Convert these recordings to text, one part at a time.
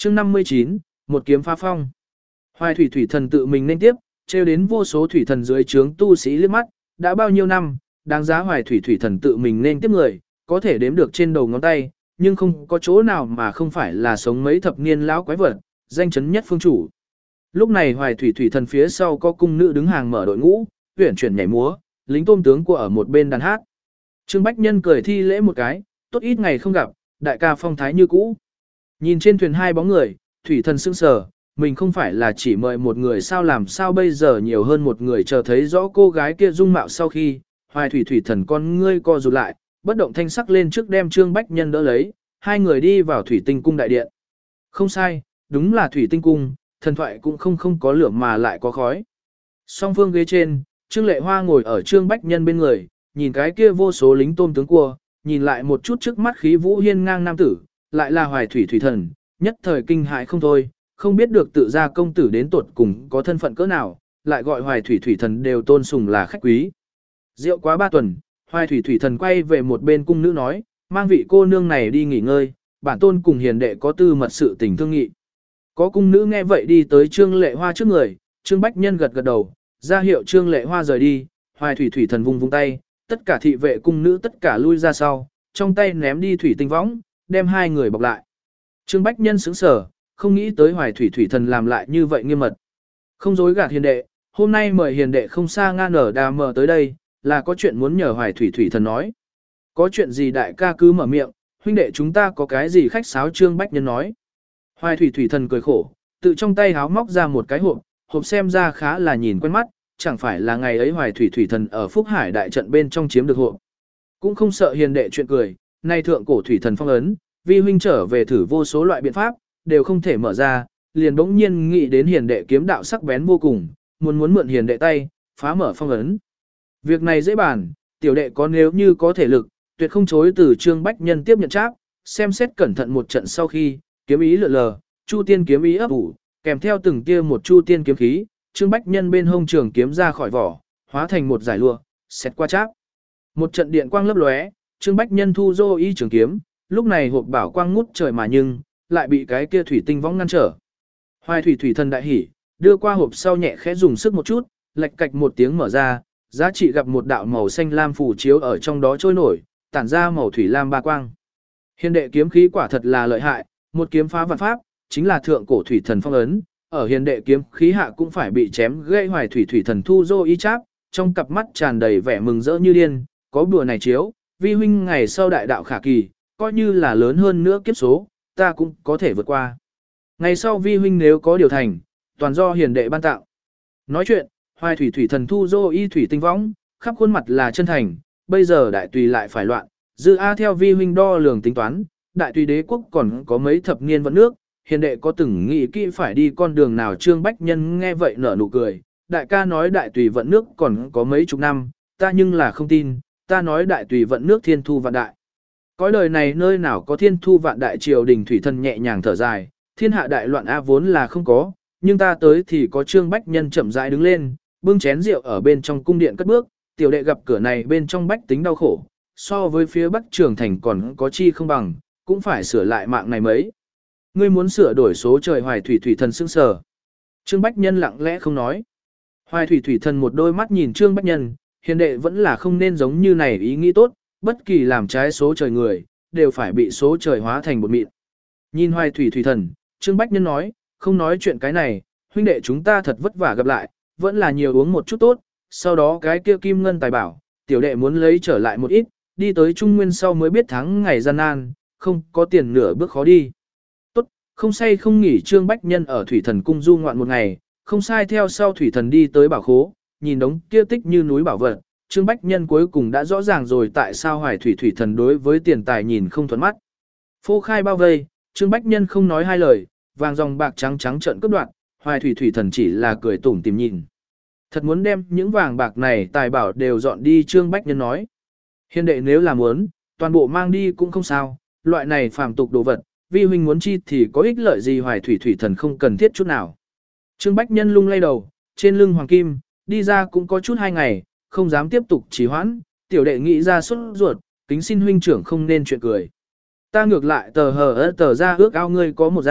chương 59, một kiếm phá phong. Hoài thủy thủy thần tự mình nên tiếp, treo đến vô số thủy thần dưới trướng tu sĩ liếc mắt, đã bao nhiêu năm, đáng giá hoài thủy thủy thần tự mình nên tiếp người, có thể đếm được trên đầu ngón tay, nhưng không có chỗ nào mà không phải là sống mấy thập niên lão quái vật, danh chấn nhất phương chủ. Lúc này hoài thủy thủy thần phía sau có cung nữ đứng hàng mở đội ngũ, huyển chuyển nhảy múa, lính tôm tướng của ở một bên đàn hát. Trương Bách Nhân cười thi lễ một cái, tốt ít ngày không gặp, đại ca phong thái như cũ. Nhìn trên thuyền hai bóng người, thủy thần sững sờ, mình không phải là chỉ mời một người sao làm sao bây giờ nhiều hơn một người chờ thấy rõ cô gái kia dung mạo sau khi, hoài thủy thủy thần con ngươi co rụt lại, bất động thanh sắc lên trước đem Trương Bách Nhân đỡ lấy, hai người đi vào thủy tinh cung đại điện. Không sai, đúng là thủy tinh cung, thần thoại cũng không có lửa mà lại có khói. Song phương ghế trên, Trương Lệ Hoa ngồi ở Trương Bách Nhân bên người, nhìn cái kia vô số lính tôm tướng cua, nhìn lại một chút trước mắt khí vũ hiên ngang nam tử, lại là hoài thủy thủy thần, nhất thời kinh hại không thôi, không biết được tự ra công tử đến tuột cùng có thân phận cỡ nào, lại gọi hoài thủy thủy thần đều tôn sùng là khách quý. Rượu quá 3 tuần, hoài thủy thủy thần quay về một bên cung nữ nói, mang vị cô nương này đi nghỉ ngơi, bản tôn cùng hiền đệ có tư mật sự tình thương nghị. Có cung nữ nghe vậy đi tới Trương Lệ Hoa trước người, Trương Bách Nhân gật gật đầu, ra hiệu Trương Lệ Hoa rời đi, hoài thủy thủy thần vung vung tay, tất cả thị vệ cung nữ tất cả lui ra sau, trong tay ném đi thủy tinh võng, đem hai người bọc lại. Trương Bách Nhân sững sờ, không nghĩ tới hoài thủy thủy thần làm lại như vậy nghiêm mật. Không dối gạt hiền đệ, hôm nay mời hiền đệ không xa ngang ở đà mờ tới đây, là có chuyện muốn nhờ hoài thủy thủy thần nói. Có chuyện gì đại ca cứ mở miệng, huynh đệ chúng ta có cái gì khách sáo. Trương Bách Nhân nói. Hoài thủy thủy thần cười khổ, tự trong tay háo móc ra một cái hộp, hộp xem ra khá là nhìn quen mắt, chẳng phải là ngày ấy hoài thủy thủy thần ở Phúc Hải đại trận bên trong chiếm được hộp. Cũng không sợ hiền đệ chuyện cười, nay thượng cổ thủy thần phong ấn, vi huynh trở về thử vô số loại biện pháp, đều không thể mở ra, liền bỗng nhiên nghĩ đến hiền đệ kiếm đạo sắc bén vô cùng, muốn mượn hiền đệ tay, phá mở phong ấn. Việc này dễ bàn, tiểu đệ có nếu như có thể lực, tuyệt không chối từ. Trương Bách Nhân tiếp nhận tráp, xem xét cẩn thận một trận sau khi, kiếm ý lượn lờ, chu tiên kiếm ý ấp ủ, kèm theo từng tia một chu tiên kiếm khí, Trương Bách Nhân bên hông trường kiếm ra khỏi vỏ, hóa thành một giải lụa, xét qua tráp. Một trận điện quang lấp lóe, Trương Bách Nhân thu dô y trường kiếm, lúc này hộp bảo quang ngút trời mà nhưng lại bị cái kia thủy tinh võng ngăn trở. Hoài thủy thủy thần đại hỉ, đưa qua hộp sau nhẹ khẽ dùng sức một chút, lạch cạch một tiếng mở ra, giá trị gặp một đạo màu xanh lam phủ chiếu ở trong đó trôi nổi, tản ra màu thủy lam ba quang. Hiền đệ kiếm khí quả thật là lợi hại, một kiếm phá vạn pháp, chính là thượng cổ thủy thần phong ấn, ở hiền đệ kiếm khí hạ cũng phải bị chém gây. Hoài thủy thủy thần thu dô y cháp, trong cặp mắt tràn đầy vẻ mừng rỡ như điên, có bùa này chiếu, vi huynh ngày sau đại đạo khả kỳ, coi như là lớn hơn nữa kiếp số, ta cũng có thể vượt qua. Ngày sau vi huynh nếu có điều thành, toàn do hiền đệ ban tạo. Nói chuyện, hoài thủy thủy thần thu dô y thủy tinh võng, khắp khuôn mặt là chân thành, bây giờ đại tùy lại phải loạn, dư a theo vi huynh đo lường tính toán, đại tùy đế quốc còn có mấy thập niên vận nước, hiền đệ có từng nghĩ kỹ phải đi con đường nào. Trương Bách Nhân nghe vậy nở nụ cười, đại ca nói đại tùy vận nước còn có mấy chục năm, ta nhưng là không tin, ta nói đại tùy vận nước thiên thu vạn đại. Cõi đời này nơi nào có thiên thu vạn đại, triều đình thủy thần nhẹ nhàng thở dài, thiên hạ đại loạn a vốn là không có, nhưng ta tới thì có. Trương Bách Nhân chậm rãi đứng lên, bưng chén rượu ở bên trong cung điện cất bước, tiểu đệ gặp cửa này bên trong bách tính đau khổ, so với phía bắc trường thành còn có chi không bằng, cũng phải sửa lại mạng này mấy. Ngươi muốn sửa đổi số trời. Hoài thủy thủy thần sững sờ. Trương Bách Nhân lặng lẽ không nói. Hoài thủy thủy thần một đôi mắt nhìn Trương Bách Nhân, hiền đệ vẫn là không nên giống như này ý nghĩ tốt, bất kỳ làm trái số trời người, đều phải bị số trời hóa thành bột mịn. Nhìn hoài thủy thủy thần, Trương Bách Nhân nói, không nói chuyện cái này, huynh đệ chúng ta thật vất vả gặp lại, vẫn là nhiều uống một chút tốt, sau đó cái kia kim ngân tài bảo, tiểu đệ muốn lấy trở lại một ít, đi tới Trung Nguyên sau mới biết tháng ngày gian nan, không có tiền nửa bước khó đi. Tốt, không say không nghỉ. Trương Bách Nhân ở thủy thần cung du ngoạn một ngày, không sai theo sau thủy thần đi tới bảo khố, nhìn đống kia tích như núi bảo vật, Trương Bách Nhân cuối cùng đã rõ ràng rồi tại sao hoài thủy thủy thần đối với tiền tài nhìn không thuận mắt. Phô khai bao vây, Trương Bách Nhân không nói hai lời, vàng dòng bạc trắng trắng trợn cướp đoạt, hoài thủy thủy thần chỉ là cười tủm tìm nhìn. Thật muốn đem những vàng bạc này tài bảo đều dọn đi. Trương Bách Nhân nói, hiền đệ nếu là muốn, toàn bộ mang đi cũng không sao, loại này phàm tục đồ vật, vi huynh muốn chi thì có ích lợi gì. Hoài thủy thủy thần không cần thiết chút nào. Trương Bách Nhân lung lay đầu, trên lưng hoàng kim, đi ra cũng có chút 2 ngày, không dám tiếp tục trì hoãn, tiểu đệ nghĩ ra sốt ruột, kính xin huynh trưởng không nên chuyện cười. Ta ngược lại tờ hờ tờ ra ước ao ngươi có một ra,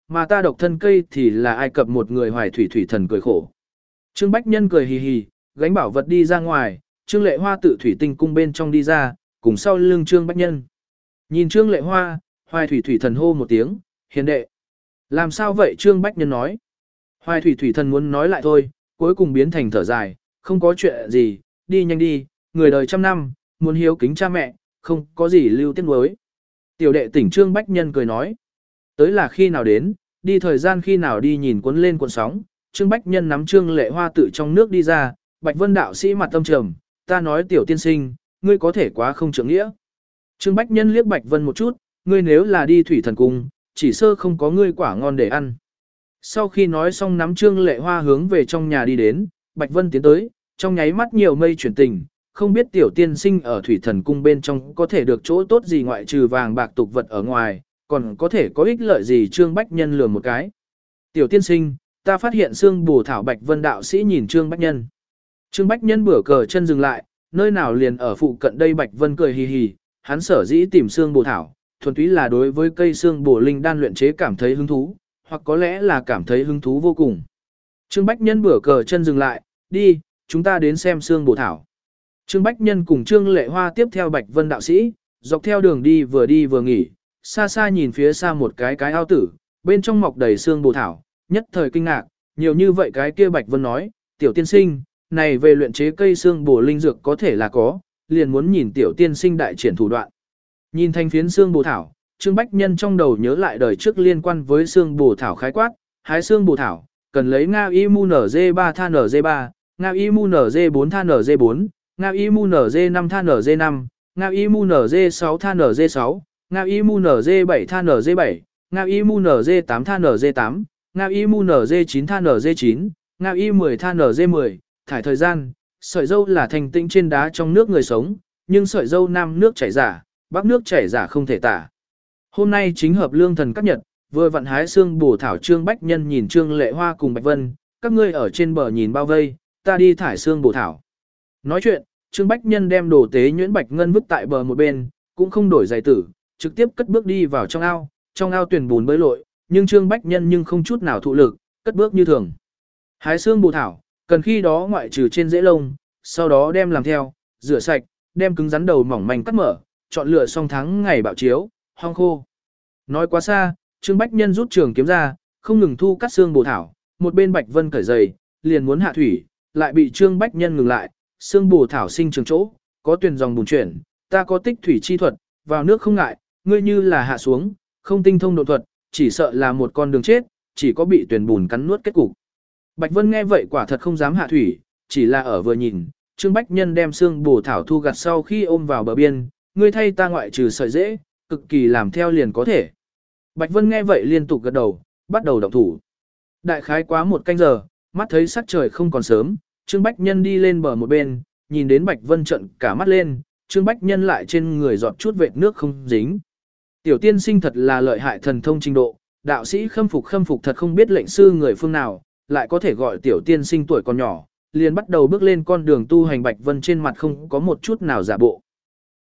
mà ta độc thân cây thì là Ai Cập một người Hoài Thủy Thủy Thần cười khổ. Trương Bách Nhân cười hì hì, gánh bảo vật đi ra ngoài, Trương Lệ Hoa tự thủy tinh cung bên trong đi ra, cùng sau lưng Trương Bách Nhân. Nhìn Trương Lệ Hoa, Hoài Thủy Thủy Thần hô một tiếng, hiền đệ. Làm sao vậy Trương Bách Nhân nói. Hoài Thủy Thủy Thần muốn nói lại thôi, cuối cùng biến thành thở dài, không có chuyện gì, đi nhanh đi, người đời trăm năm, muốn hiếu kính cha mẹ, không có gì lưu tiếc nuối. Tiểu đệ tỉnh Trương Bách Nhân cười nói. Tới là khi nào đến, đi thời gian khi nào đi nhìn cuốn lên cuộn sóng, Trương Bách Nhân nắm Trương Lệ Hoa tự trong nước đi ra, Bạch Vân đạo sĩ mặt tâm trầm, ta nói tiểu tiên sinh, ngươi có thể quá không trưởng nghĩa. Trương Bách Nhân liếc Bạch Vân một chút, ngươi nếu là đi thủy thần cung, chỉ sơ không có ngươi quả ngon để ăn. Sau khi nói xong nắm Trương Lệ Hoa hướng về trong nhà đi đến, Bạch Vân tiến tới, trong nháy mắt nhiều mây chuyển tình, không biết tiểu tiên sinh ở thủy thần cung bên trong có thể được chỗ tốt gì ngoại trừ vàng bạc tục vật ở ngoài, còn có thể có ích lợi gì. Trương Bách Nhân lừa một cái. Tiểu tiên sinh, ta phát hiện xương bổ thảo. Bạch Vân đạo sĩ nhìn Trương Bách Nhân. Trương Bách Nhân bửa cờ chân dừng lại, nơi nào liền ở phụ cận đây. Bạch Vân cười hì hì, hắn sở dĩ tìm xương bổ thảo, thuần túy là đối với cây xương bổ linh đan luyện chế cảm thấy hứng thú, hoặc có lẽ là cảm thấy hứng thú vô cùng. Trương Bách Nhân bửa cờ chân dừng lại, đi, chúng ta đến xem xương bổ thảo. Trương Bách Nhân cùng Trương Lệ Hoa tiếp theo Bạch Vân đạo sĩ, dọc theo đường đi vừa nghỉ, xa xa nhìn phía xa một cái ao tử, bên trong mọc đầy xương bổ thảo, nhất thời kinh ngạc, nhiều như vậy cái kia. Bạch Vân nói, tiểu tiên sinh, này về luyện chế cây xương bổ linh dược có thể là có, liền muốn nhìn tiểu tiên sinh đại triển thủ đoạn. Nhìn thanh phiến xương bổ thảo, Trương Bách Nhân trong đầu nhớ lại đời trước liên quan với xương bổ thảo khái quát, hái xương bổ thảo, cần lấy Nga Imu NG3 than NG3, Nga Imu NG4 than NG4, Nga Imu NG5 than NG5, Nga Imu NG6 than NG6, Nga Imu NG7 than NG7, Nga Imu NG8 than NG8, Nga Imu NG9 than NG9, Nga I10 than NG10, thải thời gian, sợi dâu là thành tĩnh trên đá trong nước người sống, nhưng sợi dâu nam nước chảy giả, bắc nước chảy giả không thể tả. Hôm nay chính hợp lương thần các nhật, vừa vặn hái xương bổ thảo. Trương Bách Nhân nhìn Trương Lệ Hoa cùng Bạch Vân, các ngươi ở trên bờ nhìn bao vây, ta đi thải xương bổ thảo. Nói chuyện, Trương Bách Nhân đem đồ tế nhuyễn bạch ngân vứt tại bờ một bên, cũng không đổi giày tử, trực tiếp cất bước đi vào trong ao tuyển bùn bơi lội, nhưng Trương Bách Nhân nhưng không chút nào thụ lực, cất bước như thường. Hái xương bổ thảo, cần khi đó ngoại trừ trên rễ lông, sau đó đem làm theo, rửa sạch, đem cứng rắn đầu mỏng manh cắt mở, chọn lựa xong tháng ngày bạo chiếu, hong khô. Nói quá xa, Trương Bách Nhân rút trường kiếm ra, không ngừng thu cắt xương bổ thảo, một bên Bạch Vân cởi giày, liền muốn hạ thủy, lại bị Trương Bách Nhân ngừng lại. Xương bổ thảo sinh trường chỗ, có tuyển dòng bùn chuyển, ta có tích thủy chi thuật, vào nước không ngại, ngươi như là hạ xuống, không tinh thông độ thuật, chỉ sợ là một con đường chết, chỉ có bị tuyển bùn cắn nuốt kết cục. Bạch Vân nghe vậy quả thật không dám hạ thủy, chỉ là ở vừa nhìn, Trương Bách Nhân đem xương bổ thảo thu gặt sau khi ôm vào bờ biên, ngươi thay ta ngoại trừ sợi dễ, cực kỳ làm theo liền có thể. Bạch Vân nghe vậy liên tục gật đầu, bắt đầu động thủ. Đại khái quá một canh giờ, mắt thấy sắc trời không còn sớm, Trương Bách Nhân đi lên bờ một bên, nhìn đến Bạch Vân trợn cả mắt lên, Trương Bách Nhân lại trên người giọt chút vệt nước không dính. Tiểu tiên sinh thật là lợi hại thần thông trình độ, đạo sĩ khâm phục thật không biết lệnh sư người phương nào, lại có thể gọi tiểu tiên sinh tuổi còn nhỏ, liền bắt đầu bước lên con đường tu hành. Bạch Vân trên mặt không có một chút nào giả bộ.